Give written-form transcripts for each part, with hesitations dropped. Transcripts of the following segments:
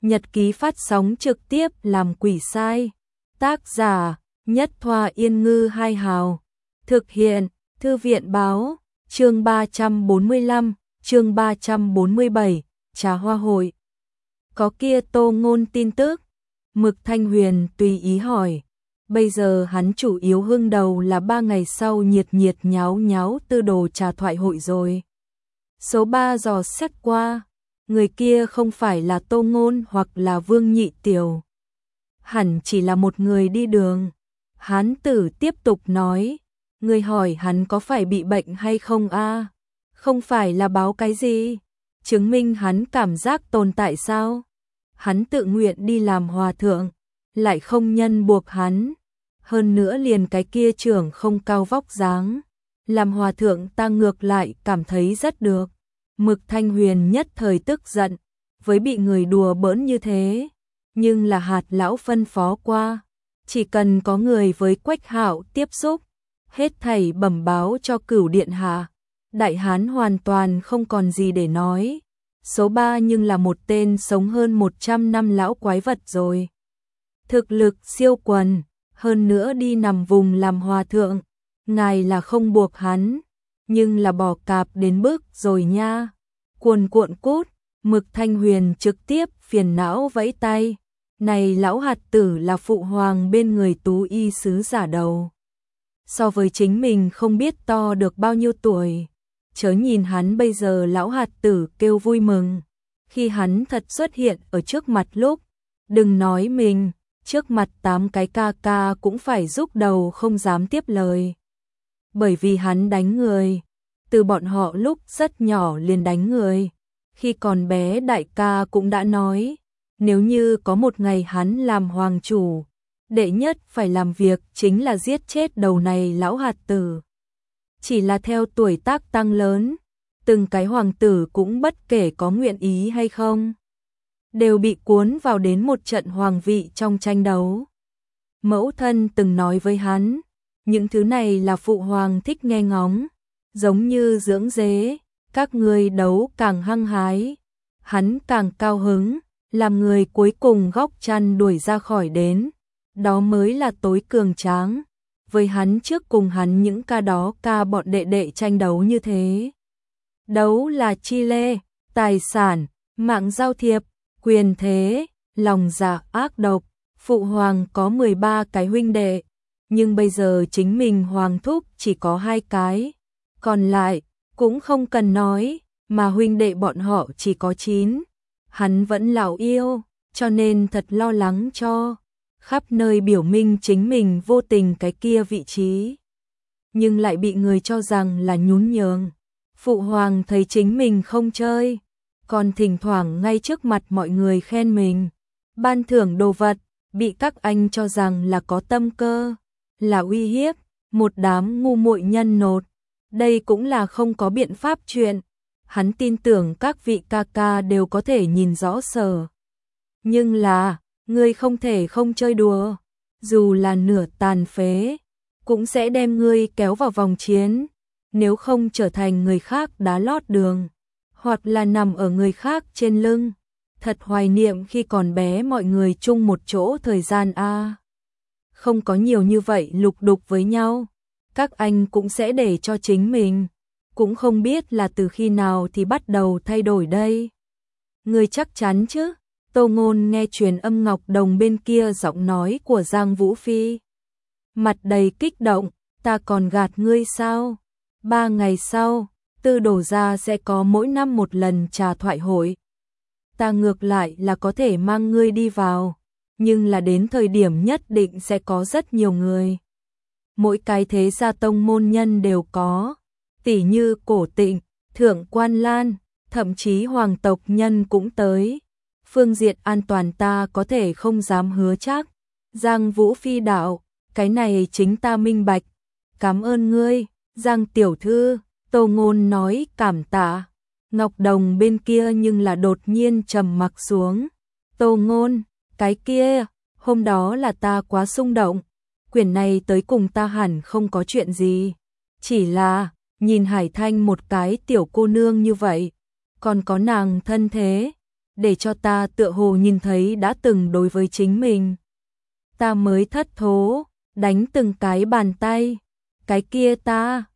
Nhật ký phát sóng trực tiếp làm quỷ sai. Tác giả Nhất Thoa Yên Ngư Hai Hào. Thực hiện Thư viện Báo. Chương 345, chương 347, Trà Hoa Hội. Có kia Tô Ngôn tin tức. Mực Thanh Huyền tùy ý hỏi. Bây giờ hắn chủ yếu hưng đầu là 3 ngày sau nhiệt nháo nháo tư đồ trà thoại hội rồi. Số 3 dò xét qua. Người kia không phải là Tô Ngôn hoặc là Vương Nhị Tiểu. Hẳn chỉ là một người đi đường. Hán tử tiếp tục nói. Người hỏi hắn có phải bị bệnh hay không a? Không phải là báo cái gì? Chứng minh hắn cảm giác tồn tại sao? Hắn tự nguyện đi làm hòa thượng, lại không nhân buộc hắn. Hơn nữa liền cái kia trưởng không cao vóc dáng. Làm hòa thượng ta ngược lại cảm thấy rất được. Mực Thanh Huyền nhất thời tức giận, với bị người đùa bỡn như thế. Nhưng là Hạt lão phân phó qua. Chỉ cần có người với Quách Hạo tiếp xúc, hết thảy bẩm báo cho Cửu Điện Hạ. Đại hán hoàn toàn không còn gì để nói. Số 3 nhưng là một tên sống hơn 100 năm lão quái vật rồi. Thực lực siêu quần, hơn nữa đi nằm vùng làm hòa thượng. Ngài là không buộc hắn, nhưng là bỏ cạp đến bước rồi nha. Cuồn cuộn cút, Mực Thanh Huyền trực tiếp phiền não vẫy tay. Này lão hạt tử là phụ hoàng bên người Tú Y sứ giả đầu. So với chính mình không biết to được bao nhiêu tuổi. Chớ nhìn hắn bây giờ lão hạt tử kêu vui mừng. Khi hắn thật xuất hiện ở trước mặt lúc, đừng nói mình, trước mặt 8 cái ca ca cũng phải rúc đầu không dám tiếp lời. Bởi vì hắn đánh người, từ bọn họ lúc rất nhỏ liền đánh người. Khi còn bé đại ca cũng đã nói, nếu như có một ngày hắn làm hoàng chủ, đệ nhất phải làm việc chính là giết chết đầu này lão hạt tử. Chỉ là theo tuổi tác tăng lớn, từng cái hoàng tử cũng bất kể có nguyện ý hay không, đều bị cuốn vào đến một trận hoàng vị trong tranh đấu. Mẫu thân từng nói với hắn, những thứ này là phụ hoàng thích nghe ngóng, giống như dưỡng dế, các người đấu càng hăng hái, hắn càng cao hứng, làm người cuối cùng góc chăn đuổi ra khỏi đến, đó mới là tối cường tráng. Với hắn trước cùng hắn những ca đó ca bọn đệ đệ tranh đấu như thế. Đấu là chi lê, tài sản, mạng giao thiệp, quyền thế, lòng dạ ác độc. Phụ hoàng có 13 cái huynh đệ, nhưng bây giờ chính mình hoàng thúc chỉ có 2 cái. Còn lại, cũng không cần nói, mà huynh đệ bọn họ chỉ có 9. Hắn vẫn lão yêu, cho nên thật lo lắng cho. Khắp nơi biểu minh chính mình vô tình cái kia vị trí. Nhưng lại bị người cho rằng là nhún nhường. Phụ hoàng thấy chính mình không chơi, còn thỉnh thoảng ngay trước mặt mọi người khen mình. Ban thưởng đồ vật, bị các anh cho rằng là có tâm cơ, là uy hiếp, một đám ngu muội nhân nột. Đây cũng là không có biện pháp chuyện. Hắn tin tưởng các vị ca ca đều có thể nhìn rõ sở. Nhưng là, ngươi không thể không chơi đùa. Dù là nửa tàn phế, cũng sẽ đem ngươi kéo vào vòng chiến. Nếu không trở thành người khác đá lót đường, hoặc là nằm ở người khác trên lưng. Thật hoài niệm khi còn bé mọi người chung một chỗ thời gian a. Không có nhiều như vậy lục đục với nhau. Các anh cũng sẽ để cho chính mình. Cũng không biết là từ khi nào thì bắt đầu thay đổi đây. Ngươi chắc chắn chứ? Tô Ngôn nghe truyền âm Ngọc Đồng bên kia giọng nói của Giang Vũ Phi. Mặt đầy kích động, ta còn gạt ngươi sao? 3 ngày sau, Tư Đồ gia sẽ có mỗi năm một lần trà thoại hội. Ta ngược lại là có thể mang ngươi đi vào, nhưng là đến thời điểm nhất định sẽ có rất nhiều người. Mỗi cái thế gia tông môn nhân đều có, tỉ như Cổ Tịnh, Thượng Quan Lan, thậm chí hoàng tộc nhân cũng tới. Phương diện an toàn ta có thể không dám hứa chắc. Giang Vũ Phi đạo, cái này chính ta minh bạch. Cảm ơn ngươi, Giang tiểu thư. Tô Ngôn nói cảm tạ. Ngọc Đồng bên kia nhưng là đột nhiên trầm mặc xuống. Tô Ngôn, cái kia, hôm đó là ta quá xung động. Quyển này tới cùng ta hẳn không có chuyện gì. Chỉ là, nhìn Hải Thanh một cái tiểu cô nương như vậy, còn có nàng thân thế. để cho ta tựa hồ nhìn thấy đã từng đối với chính mình. Ta mới thất thố, đánh từng cái bàn tay. Cái kia ta,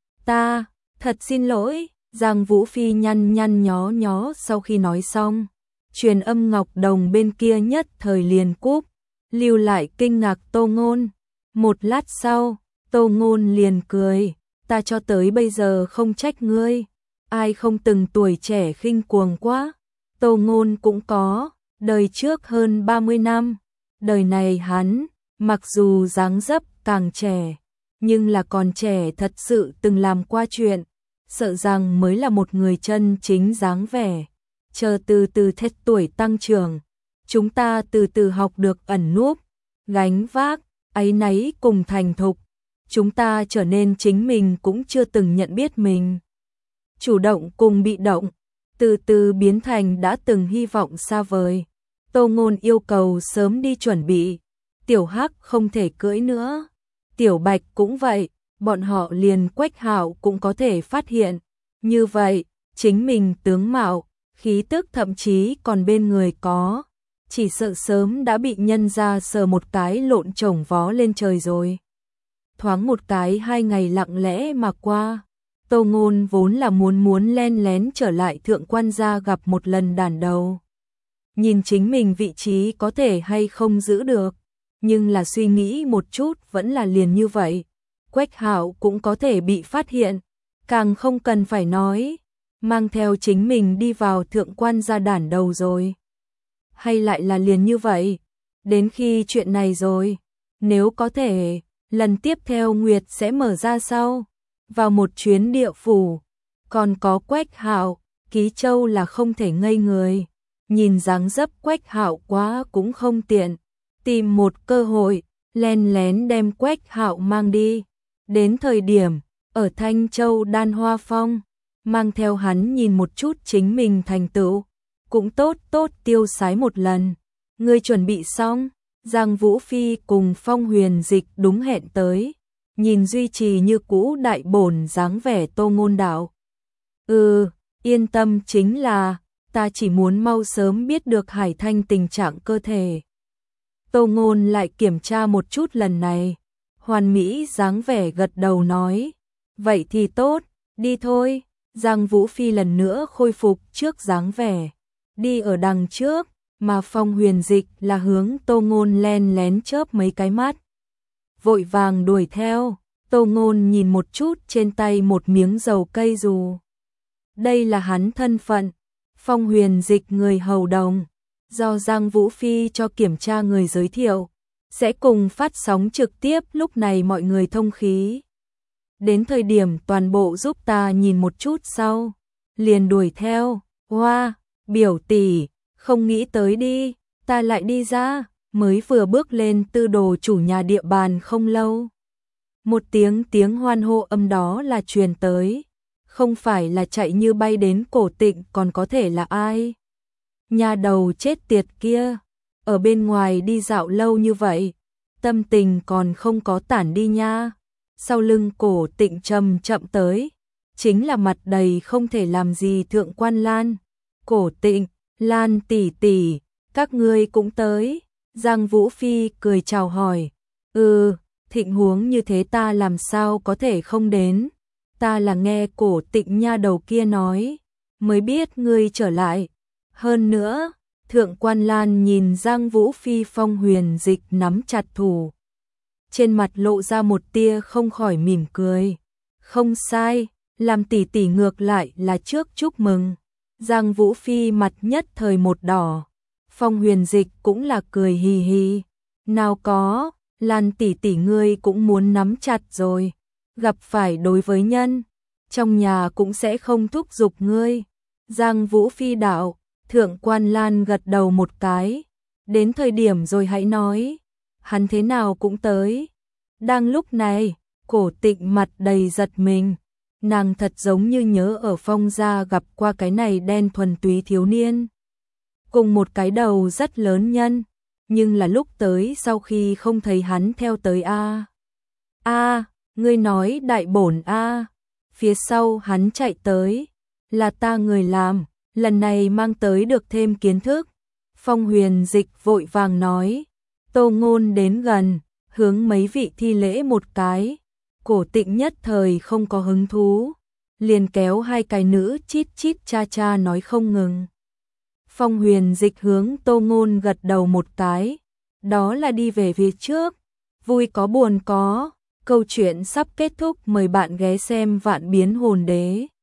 thật xin lỗi. Giang Vũ Phi nhăn nhăn nhó nhó sau khi nói xong. Truyền âm Ngọc Đồng bên kia nhất thời liền cúp, lưu lại kinh ngạc Tô Ngôn. Một lát sau, Tô Ngôn liền cười, ta cho tới bây giờ không trách ngươi, ai không từng tuổi trẻ khinh cuồng quá. Tô Ngôn cũng có, đời trước hơn 30 năm, đời này hắn, mặc dù dáng dấp càng trẻ, nhưng là còn trẻ thật sự từng làm qua chuyện, sợ rằng mới là một người chân chính dáng vẻ. Chờ từ từ hết tuổi tăng trưởng, chúng ta từ từ học được ẩn núp, gánh vác, áy náy cùng thành thục, chúng ta trở nên chính mình cũng chưa từng nhận biết mình. Chủ động cùng bị động, từ từ biến thành đã từng hy vọng xa vời. Tô Ngôn yêu cầu sớm đi chuẩn bị, Tiểu Hắc không thể cưỡi nữa, Tiểu Bạch cũng vậy, bọn họ liền Quách Hạo cũng có thể phát hiện. Như vậy, chính mình tướng mạo, khí tức thậm chí còn bên người có, chỉ sợ sớm đã bị nhân ra sờ một cái lộn chổng vó lên trời rồi. Thoáng một cái 2 ngày lặng lẽ mà qua, Tô Ngôn vốn là muốn len lén trở lại Thượng Quan gia gặp một lần đàn đầu. Nhìn chính mình vị trí có thể hay không giữ được, nhưng là suy nghĩ một chút vẫn là liền như vậy. Quách Hạo cũng có thể bị phát hiện, càng không cần phải nói, mang theo chính mình đi vào Thượng Quan gia đàn đầu rồi. Hay lại là liền như vậy, đến khi chuyện này rồi, nếu có thể, lần tiếp theo Nguyệt sẽ mở ra sau, vào một chuyến địa phủ, còn có Quách Hạo, Ký Châu là không thể ngây người, nhìn dáng dấp Quách Hạo quá cũng không tiện, tìm một cơ hội, len lén đem Quách Hạo mang đi, đến thời điểm, ở Thanh Châu Đan Hoa Phong, mang theo hắn nhìn một chút chính mình thành tựu, cũng tốt tiêu sái một lần. Ngươi chuẩn bị xong? Giang Vũ Phi cùng Phong Huyền Dịch đúng hẹn tới, nhìn duy trì như cũ đại bổn dáng vẻ Tô Ngôn đạo. Yên tâm, chính là, ta chỉ muốn mau sớm biết được Hải Thanh tình trạng cơ thể. Tô Ngôn lại kiểm tra một chút lần này, hoàn mỹ dáng vẻ gật đầu nói, vậy thì tốt, đi thôi. Giang Vũ Phi lần nữa khôi phục trước dáng vẻ, đi ở đằng trước, mà Phong Huyền Dịch là hướng Tô Ngôn len lén chớp mấy cái mắt. Vội vàng đuổi theo, Tô Ngôn nhìn một chút trên tay một miếng dầu cây dù. Đây là hắn thân phận, Phong Huyền Dịch người hầu đồng, do Giang Vũ Phi cho kiểm tra người giới thiệu, sẽ cùng phát sóng trực tiếp lúc này mọi người thông khí. Đến thời điểm toàn bộ giúp ta nhìn một chút sau, liền đuổi theo, hoa, biểu tỷ, không nghĩ tới đi, ta lại đi ra, mới vừa bước lên tư đồ chủ nhà địa bàn không lâu. Một tiếng hoan hô âm đó là truyền tới, không phải là chạy như bay đến Cổ Tịnh còn có thể là ai. Nhà đầu chết tiệt kia, ở bên ngoài đi dạo lâu như vậy, tâm tình còn không có tản đi nha. Sau lưng Cổ Tịnh chậm tới, chính là mặt đầy không thể làm gì Thượng Quan Lan. Cổ Tịnh, Lan tỷ tỷ, các ngươi cũng tới. Giang Vũ Phi cười chào hỏi. Thịnh huống như thế ta làm sao có thể không đến. Ta là nghe Cổ Tịnh nha đầu kia nói, mới biết ngươi trở lại. Hơn nữa, Thượng Quan Lan nhìn Giang Vũ Phi Phong Huyền Dịch nắm chặt thủ. Trên mặt lộ ra một tia không khỏi mỉm cười. Không sai, làm tỷ tỷ ngược lại là trước chúc mừng. Giang Vũ Phi mặt nhất thời một đỏ. Phong Huyền Dịch cũng là cười hì hì. Nào có, Lan tỷ tỷ ngươi cũng muốn nắm chặt rồi. Gặp phải đối với nhân, trong nhà cũng sẽ không thúc giục ngươi. Giang Vũ Phi đạo, Thượng Quan Lan gật đầu một cái. Đến thời điểm rồi hãy nói. Hắn thế nào cũng tới. Đang lúc này, Cổ Tịnh mặt đầy giật mình. Nàng thật giống như nhớ ở Phong gia gặp qua cái này đen thuần túy thiếu niên. Cùng một cái đầu rất lớn nhân, nhưng là lúc tới sau khi không thấy hắn theo tới a. Ngươi nói đại bổn a. Phía sau hắn chạy tới, là ta người làm, lần này mang tới được thêm kiến thức. Phong Huyền Dịch vội vàng nói. Tô Ngôn đến gần, hướng mấy vị thi lễ một cái. Cổ Tịnh nhất thời không có hứng thú, liền kéo hai cái nữ chít chít cha cha nói không ngừng. Phong Huyền Dịch hướng Tô Ngôn gật đầu một cái, đó là đi về phía trước, vui có buồn có, câu chuyện sắp kết thúc, mời bạn ghé xem Vạn Biến Hồn Đế.